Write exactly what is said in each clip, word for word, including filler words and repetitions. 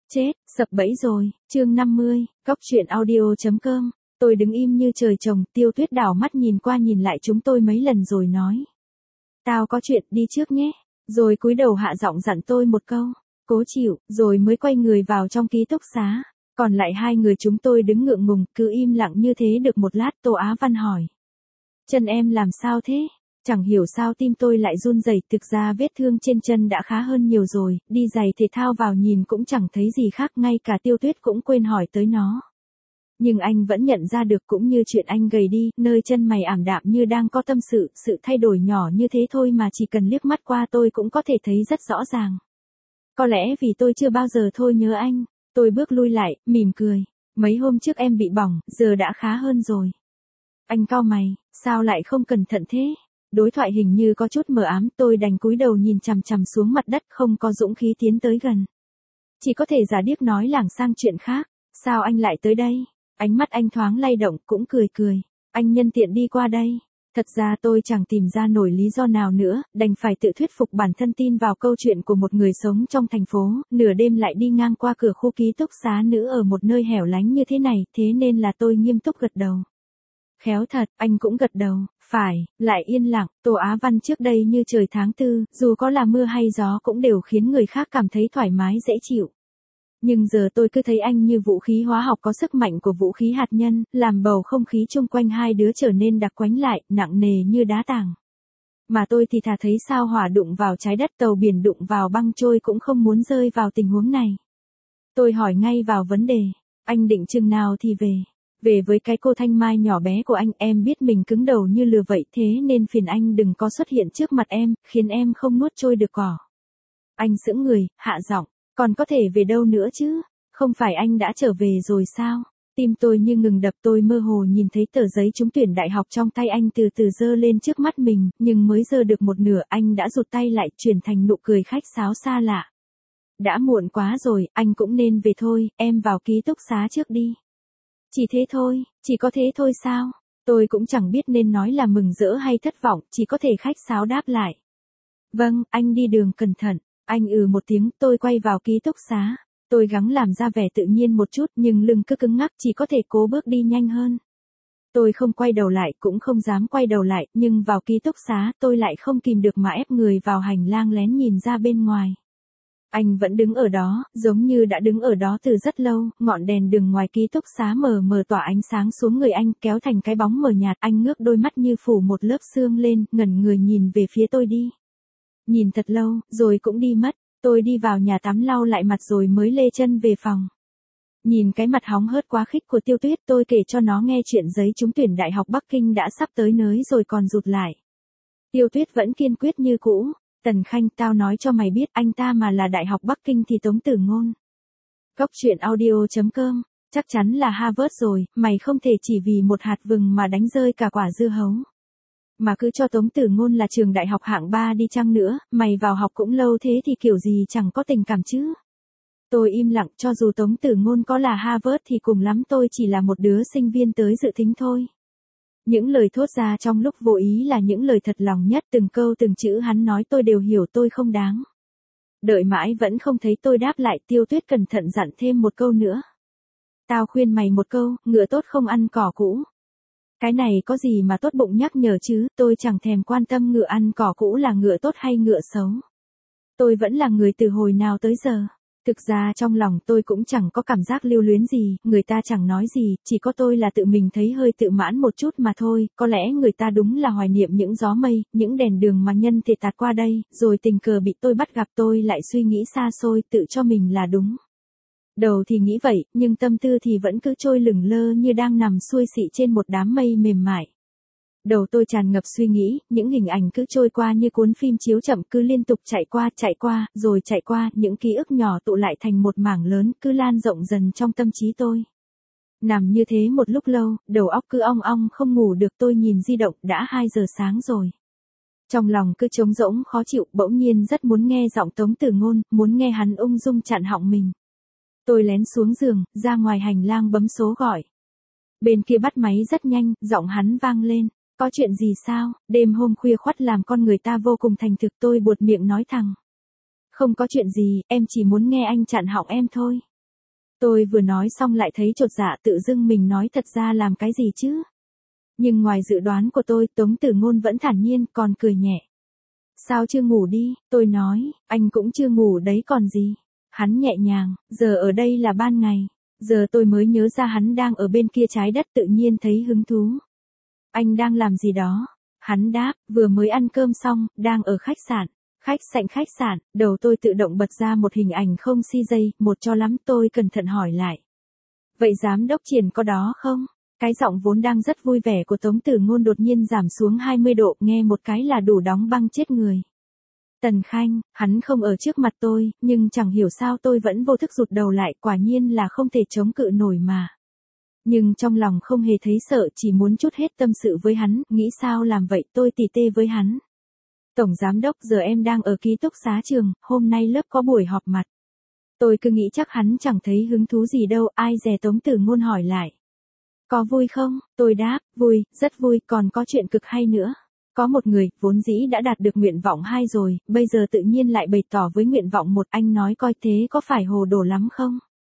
Chết, sập bẫy rồi, chương năm mươi, cóc truyện audio.com. Tôi đứng im như trời trồng, Tiêu Tuyết đảo mắt nhìn qua nhìn lại chúng tôi mấy lần rồi nói. Tao có chuyện, đi trước nhé. Rồi cúi đầu hạ giọng dặn tôi một câu. Cố chịu, rồi mới quay người vào trong ký túc xá. Còn lại hai người chúng tôi đứng ngượng ngùng, cứ im lặng như thế được một lát. Tô Á Văn hỏi. Chân em làm sao thế? Chẳng hiểu sao tim tôi lại run rẩy, thực ra vết thương trên chân đã khá hơn nhiều rồi, đi giày thể thao vào nhìn cũng chẳng thấy gì khác, ngay cả Tiêu Tuyết cũng quên hỏi tới nó. Nhưng anh vẫn nhận ra được, cũng như chuyện anh gầy đi, nơi chân mày ảm đạm như đang có tâm sự, sự thay đổi nhỏ như thế thôi mà chỉ cần liếc mắt qua tôi cũng có thể thấy rất rõ ràng. Có lẽ vì tôi chưa bao giờ thôi nhớ anh, tôi bước lui lại, mỉm cười. Mấy hôm trước em bị bỏng, giờ đã khá hơn rồi. Anh cau mày, sao lại không cẩn thận thế? Đối thoại hình như có chút mờ ám, tôi đành cúi đầu nhìn chằm chằm xuống mặt đất, không có dũng khí tiến tới gần. Chỉ có thể giả điếc nói lảng sang chuyện khác. Sao anh lại tới đây? Ánh mắt anh thoáng lay động, cũng cười cười. Anh nhân tiện đi qua đây. Thật ra tôi chẳng tìm ra nổi lý do nào nữa, đành phải tự thuyết phục bản thân tin vào câu chuyện của một người sống trong thành phố, nửa đêm lại đi ngang qua cửa khu ký túc xá nữ ở một nơi hẻo lánh như thế này, thế nên là tôi nghiêm túc gật đầu. Khéo thật, anh cũng gật đầu, phải, lại yên lặng. Tô Á Văn trước đây như trời tháng tư, dù có là mưa hay gió cũng đều khiến người khác cảm thấy thoải mái dễ chịu. Nhưng giờ tôi cứ thấy anh như vũ khí hóa học có sức mạnh của vũ khí hạt nhân, làm bầu không khí chung quanh hai đứa trở nên đặc quánh lại, nặng nề như đá tảng. Mà tôi thì thà thấy sao hỏa đụng vào trái đất, tàu biển đụng vào băng trôi cũng không muốn rơi vào tình huống này. Tôi hỏi ngay vào vấn đề, anh định chừng nào thì về? Về với cái cô Thanh Mai nhỏ bé của anh, em biết mình cứng đầu như lừa vậy, thế nên phiền anh đừng có xuất hiện trước mặt em, khiến em không nuốt trôi được cỏ. Anh sững người, hạ giọng, còn có thể về đâu nữa chứ? Không phải anh đã trở về rồi sao? Tim tôi như ngừng đập, tôi mơ hồ nhìn thấy tờ giấy trúng tuyển đại học trong tay anh từ từ giơ lên trước mắt mình, nhưng mới giơ được một nửa anh đã rụt tay lại, chuyển thành nụ cười khách sáo xa lạ. Đã muộn quá rồi, anh cũng nên về thôi, em vào ký túc xá trước đi. Chỉ thế thôi, chỉ có thế thôi sao? Tôi cũng chẳng biết nên nói là mừng rỡ hay thất vọng, chỉ có thể khách sáo đáp lại. Vâng, anh đi đường cẩn thận. Anh ừ một tiếng, tôi quay vào ký túc xá. Tôi gắng làm ra vẻ tự nhiên một chút, nhưng lưng cứ cứng ngắc, chỉ có thể cố bước đi nhanh hơn. Tôi không quay đầu lại, cũng không dám quay đầu lại, nhưng vào ký túc xá, tôi lại không kìm được mà ép người vào hành lang lén nhìn ra bên ngoài. Anh vẫn đứng ở đó, giống như đã đứng ở đó từ rất lâu, ngọn đèn đường ngoài ký túc xá mờ mờ tỏa ánh sáng xuống người anh, kéo thành cái bóng mờ nhạt. Anh ngước đôi mắt như phủ một lớp sương lên, ngẩn người nhìn về phía tôi đi. Nhìn thật lâu, rồi cũng đi mất. Tôi đi vào nhà tắm lau lại mặt rồi mới lê chân về phòng. Nhìn cái mặt hóng hớt quá khích của Tiêu Tuyết, tôi kể cho nó nghe chuyện giấy trúng tuyển Đại học Bắc Kinh đã sắp tới nơi rồi còn rụt lại. Tiêu Tuyết vẫn kiên quyết như cũ. Tần Khanh, tao nói cho mày biết, anh ta mà là Đại học Bắc Kinh thì Tống Tử Ngôn. Cóc truyện audio.com, chắc chắn là Harvard rồi, mày không thể chỉ vì một hạt vừng mà đánh rơi cả quả dưa hấu. Mà cứ cho Tống Tử Ngôn là trường đại học hạng ba đi chăng nữa, mày vào học cũng lâu thế thì kiểu gì chẳng có tình cảm chứ. Tôi im lặng, cho dù Tống Tử Ngôn có là Harvard thì cùng lắm tôi chỉ là một đứa sinh viên tới dự thính thôi. Những lời thốt ra trong lúc vô ý là những lời thật lòng nhất, từng câu từng chữ hắn nói tôi đều hiểu, tôi không đáng. Đợi mãi vẫn không thấy tôi đáp lại, Tiêu Tuyết cẩn thận dặn thêm một câu nữa. Tao khuyên mày một câu, ngựa tốt không ăn cỏ cũ. Cái này có gì mà tốt bụng nhắc nhở chứ, tôi chẳng thèm quan tâm ngựa ăn cỏ cũ là ngựa tốt hay ngựa xấu. Tôi vẫn là người từ hồi nào tới giờ. Thực ra trong lòng tôi cũng chẳng có cảm giác lưu luyến gì, người ta chẳng nói gì, chỉ có tôi là tự mình thấy hơi tự mãn một chút mà thôi, có lẽ người ta đúng là hoài niệm những gió mây, những đèn đường mà nhân thể tạt qua đây, rồi tình cờ bị tôi bắt gặp, tôi lại suy nghĩ xa xôi, tự cho mình là đúng. Đầu thì nghĩ vậy, nhưng tâm tư thì vẫn cứ trôi lửng lơ như đang nằm xuôi xị trên một đám mây mềm mại. Đầu tôi tràn ngập suy nghĩ, những hình ảnh cứ trôi qua như cuốn phim chiếu chậm, cứ liên tục chạy qua, chạy qua, rồi chạy qua, những ký ức nhỏ tụ lại thành một mảng lớn, cứ lan rộng dần trong tâm trí tôi. Nằm như thế một lúc lâu, đầu óc cứ ong ong không ngủ được, tôi nhìn di động, đã hai giờ sáng rồi. Trong lòng cứ trống rỗng khó chịu, bỗng nhiên rất muốn nghe giọng Tống Tử Ngôn, muốn nghe hắn ung dung chặn họng mình. Tôi lén xuống giường, ra ngoài hành lang bấm số gọi. Bên kia bắt máy rất nhanh, giọng hắn vang lên. Có chuyện gì sao? Đêm hôm khuya khoắt làm con người ta vô cùng thành thực, tôi buột miệng nói thẳng. Không có chuyện gì, em chỉ muốn nghe anh chặn họng em thôi. Tôi vừa nói xong lại thấy chột dạ tự dưng mình nói thật ra làm cái gì chứ. Nhưng ngoài dự đoán của tôi, Tống Tử Ngôn vẫn thản nhiên, còn cười nhẹ. Sao chưa ngủ đi, tôi nói, anh cũng chưa ngủ đấy còn gì. Hắn nhẹ nhàng, giờ ở đây là ban ngày. Giờ tôi mới nhớ ra hắn đang ở bên kia trái đất tự nhiên thấy hứng thú. Anh đang làm gì đó? Hắn đáp, vừa mới ăn cơm xong, đang ở khách sạn. Khách sạn khách sạn, đầu tôi tự động bật ra một hình ảnh không xê giây, một cho lắm tôi cẩn thận hỏi lại. Vậy giám đốc Triển có đó không? Cái giọng vốn đang rất vui vẻ của Tống Tử Ngôn đột nhiên giảm xuống hai mươi độ, nghe một cái là đủ đóng băng chết người. Tần Khanh, hắn không ở trước mặt tôi, nhưng chẳng hiểu sao tôi vẫn vô thức rụt đầu lại, quả nhiên là không thể chống cự nổi mà. Nhưng trong lòng không hề thấy sợ, chỉ muốn trút hết tâm sự với hắn, nghĩ sao làm vậy, tôi tỉ tê với hắn. Tổng giám đốc, giờ em đang ở ký túc xá trường, hôm nay lớp có buổi họp mặt. Tôi cứ nghĩ chắc hắn chẳng thấy hứng thú gì đâu, ai dè Tống Tử Ngôn hỏi lại. Có vui không? Tôi đáp, vui, rất vui, còn có chuyện cực hay nữa. Có một người, vốn dĩ đã đạt được nguyện vọng hai rồi, bây giờ tự nhiên lại bày tỏ với nguyện vọng một, anh nói coi thế có phải hồ đồ lắm không?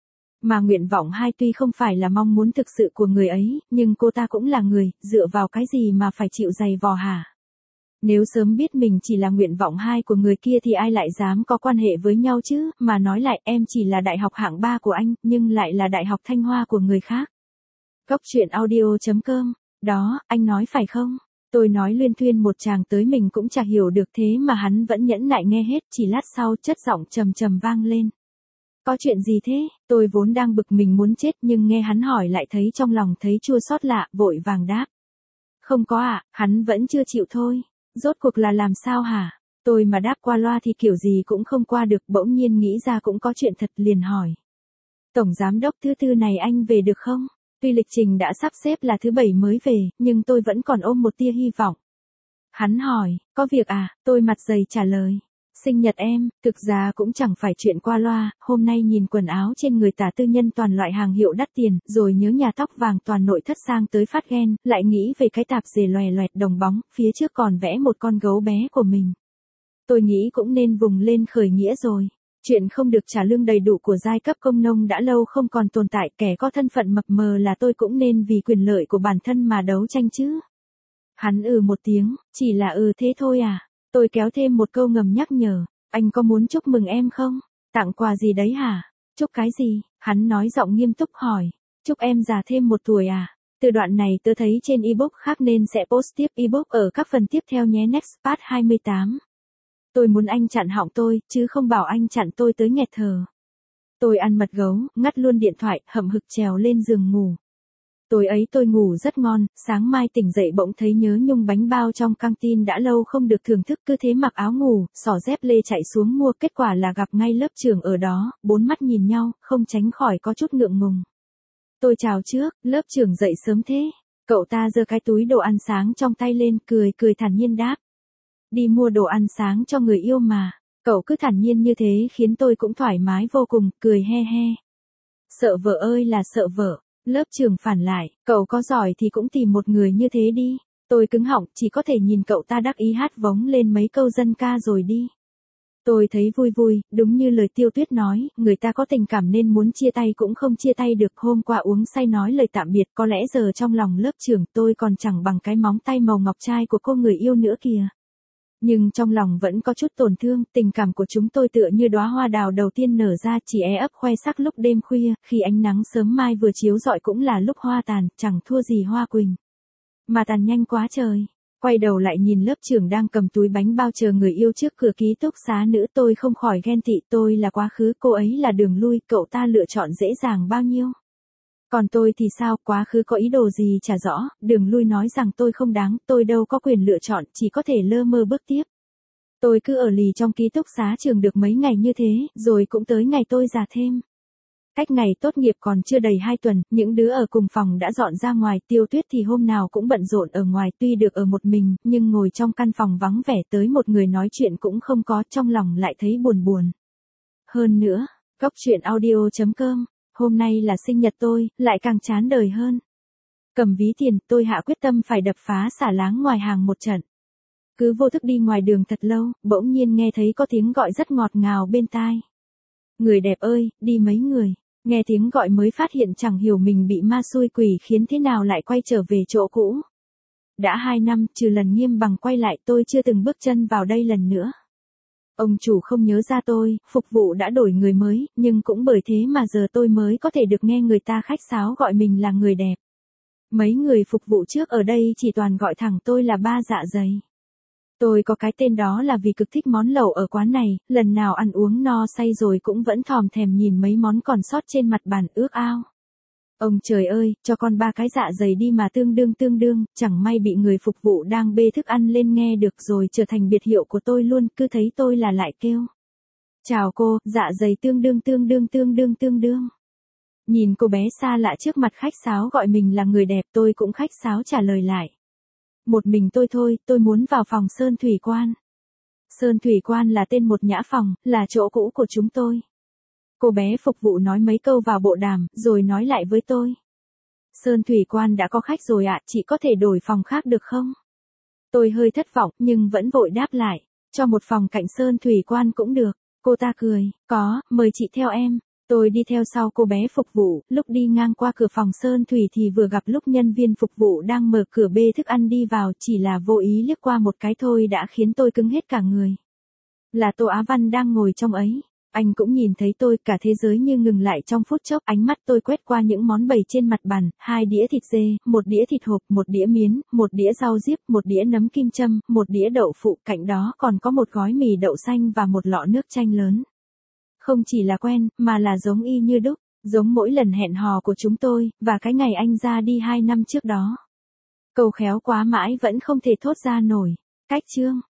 Mà nguyện vọng hai tuy không phải là mong muốn thực sự của người ấy, nhưng cô ta cũng là người, dựa vào cái gì mà phải chịu giày vò hả? Nếu sớm biết mình chỉ là nguyện vọng hai của người kia thì ai lại dám có quan hệ với nhau chứ, mà nói lại em chỉ là đại học hạng ba của anh, nhưng lại là đại học Thanh Hoa của người khác. Góc truyện audio chấm com, đó, anh nói phải không? Tôi nói luyên thuyên một tràng tới mình cũng chả hiểu được thế mà hắn vẫn nhẫn nại nghe hết, chỉ lát sau chất giọng trầm trầm vang lên. Có chuyện gì thế? Tôi vốn đang bực mình muốn chết nhưng nghe hắn hỏi lại thấy trong lòng thấy chua xót lạ, vội vàng đáp. Không có ạ, à, hắn vẫn chưa chịu thôi. Rốt cuộc là làm sao hả? Tôi mà đáp qua loa thì kiểu gì cũng không qua được, bỗng nhiên nghĩ ra cũng có chuyện thật liền hỏi. Tổng giám đốc, thứ tư này anh về được không? Tuy lịch trình đã sắp xếp là thứ bảy mới về, nhưng tôi vẫn còn ôm một tia hy vọng. Hắn hỏi, có việc à? Tôi mặt dày trả lời. Sinh nhật em, thực ra cũng chẳng phải chuyện qua loa, hôm nay nhìn quần áo trên người Tả Tư Nhân toàn loại hàng hiệu đắt tiền, rồi nhớ nhà tóc vàng toàn nội thất sang tới phát ghen, lại nghĩ về cái tạp dề loè loẹt đồng bóng, phía trước còn vẽ một con gấu bé của mình. Tôi nghĩ cũng nên vùng lên khởi nghĩa rồi. Chuyện không được trả lương đầy đủ của giai cấp công nông đã lâu không còn tồn tại, kẻ có thân phận mập mờ là tôi cũng nên vì quyền lợi của bản thân mà đấu tranh chứ. Hắn ừ một tiếng, chỉ là ừ thế thôi à. Tôi kéo thêm một câu ngầm nhắc nhở, anh có muốn chúc mừng em không? Tặng quà gì đấy hả? Chúc cái gì? Hắn nói giọng nghiêm túc hỏi. Chúc em già thêm một tuổi à? Từ đoạn này tớ thấy trên ebook khác nên sẽ post tiếp ebook ở các phần tiếp theo nhé. Next part hai mươi tám. Tôi muốn anh chặn họng tôi, chứ không bảo anh chặn tôi tới nghẹt thở. Tôi ăn mật gấu, ngắt luôn điện thoại, hậm hực trèo lên giường ngủ. Tối ấy tôi ngủ rất ngon, sáng mai tỉnh dậy bỗng thấy nhớ nhung bánh bao trong căng tin đã lâu không được thưởng thức, cứ thế mặc áo ngủ, xỏ dép lê chạy xuống mua, kết quả là gặp ngay lớp trưởng ở đó, bốn mắt nhìn nhau, không tránh khỏi có chút ngượng ngùng. Tôi chào trước, lớp trưởng dậy sớm thế. Cậu ta giơ cái túi đồ ăn sáng trong tay lên, cười cười thản nhiên đáp. Đi mua đồ ăn sáng cho người yêu mà. Cậu cứ thản nhiên như thế khiến tôi cũng thoải mái vô cùng, cười he he. Sợ vợ ơi là sợ vợ. Lớp trưởng phản lại, cậu có giỏi thì cũng tìm một người như thế đi. Tôi cứng họng, chỉ có thể nhìn cậu ta đắc ý hát vống lên mấy câu dân ca rồi đi. Tôi thấy vui vui, đúng như lời Tiêu Tuyết nói, người ta có tình cảm nên muốn chia tay cũng không chia tay được. Hôm qua uống say nói lời tạm biệt, có lẽ giờ trong lòng lớp trưởng tôi còn chẳng bằng cái móng tay màu ngọc trai của cô người yêu nữa kìa. Nhưng trong lòng vẫn có chút tổn thương, tình cảm của chúng tôi tựa như đóa hoa đào đầu tiên nở ra, chỉ é ấp khoe sắc lúc đêm khuya, khi ánh nắng sớm mai vừa chiếu rọi cũng là lúc hoa tàn, chẳng thua gì hoa quỳnh. Mà tàn nhanh quá trời. Quay đầu lại nhìn lớp trưởng đang cầm túi bánh bao chờ người yêu trước cửa ký túc xá nữ, tôi không khỏi ghen tị. Tôi là quá khứ, cô ấy là đường lui, cậu ta lựa chọn dễ dàng bao nhiêu. Còn tôi thì sao, quá khứ có ý đồ gì chả rõ, đường lui nói rằng tôi không đáng, tôi đâu có quyền lựa chọn, chỉ có thể lơ mơ bước tiếp. Tôi cứ ở lì trong ký túc xá trường được mấy ngày như thế, rồi cũng tới ngày tôi già thêm. Cách ngày tốt nghiệp còn chưa đầy hai tuần, những đứa ở cùng phòng đã dọn ra ngoài, Tiêu Tuyết thì hôm nào cũng bận rộn ở ngoài, tuy được ở một mình, nhưng ngồi trong căn phòng vắng vẻ tới một người nói chuyện cũng không có, trong lòng lại thấy buồn buồn. Hơn nữa, góc truyện audio chấm com, hôm nay là sinh nhật tôi, lại càng chán đời hơn. Cầm ví tiền, tôi hạ quyết tâm phải đập phá xả láng ngoài hàng một trận. Cứ vô thức đi ngoài đường thật lâu, bỗng nhiên nghe thấy có tiếng gọi rất ngọt ngào bên tai. Người đẹp ơi, đi mấy người. Nghe tiếng gọi mới phát hiện chẳng hiểu mình bị ma xui quỷ khiến thế nào lại quay trở về chỗ cũ. Đã hai năm, trừ lần Nghiêm Bằng quay lại tôi chưa từng bước chân vào đây lần nữa. Ông chủ không nhớ ra tôi, phục vụ đã đổi người mới, nhưng cũng bởi thế mà giờ tôi mới có thể được nghe người ta khách sáo gọi mình là người đẹp. Mấy người phục vụ trước ở đây chỉ toàn gọi thẳng tôi là ba dạ dày. Tôi có cái tên đó là vì cực thích món lẩu ở quán này, lần nào ăn uống no say rồi cũng vẫn thòm thèm nhìn mấy món còn sót trên mặt bàn ước ao. Ông trời ơi, cho con ba cái dạ dày đi mà tương đương tương đương, chẳng may bị người phục vụ đang bê thức ăn lên nghe được rồi trở thành biệt hiệu của tôi luôn, cứ thấy tôi là lại kêu. Chào cô, dạ dày tương đương tương đương tương đương tương đương. Nhìn cô bé xa lạ trước mặt khách sáo gọi mình là người đẹp tôi cũng khách sáo trả lời lại. Một mình tôi thôi, tôi muốn vào phòng Sơn Thủy Quan. Sơn Thủy Quan là tên một nhã phòng, là chỗ cũ của chúng tôi. Cô bé phục vụ nói mấy câu vào bộ đàm, rồi nói lại với tôi. Sơn Thủy Quan đã có khách rồi ạ, chị có thể đổi phòng khác được không? Tôi hơi thất vọng, nhưng vẫn vội đáp lại. Cho một phòng cạnh Sơn Thủy Quan cũng được. Cô ta cười, có, mời chị theo em. Tôi đi theo sau cô bé phục vụ, lúc đi ngang qua cửa phòng Sơn Thủy thì vừa gặp lúc nhân viên phục vụ đang mở cửa bê thức ăn đi vào, chỉ là vô ý liếc qua một cái thôi đã khiến tôi cứng hết cả người. Là Tô Á Văn đang ngồi trong ấy. Anh cũng nhìn thấy tôi, cả thế giới như ngừng lại trong phút chốc, ánh mắt tôi quét qua những món bày trên mặt bàn, hai đĩa thịt dê, một đĩa thịt hộp, một đĩa miến, một đĩa rau diếp, một đĩa nấm kim châm, một đĩa đậu phụ, cạnh đó còn có một gói mì đậu xanh và một lọ nước chanh lớn. Không chỉ là quen, mà là giống y như đúc, giống mỗi lần hẹn hò của chúng tôi, và cái ngày anh ra đi hai năm trước đó. Câu khéo quá mãi vẫn không thể thốt ra nổi. Cách chương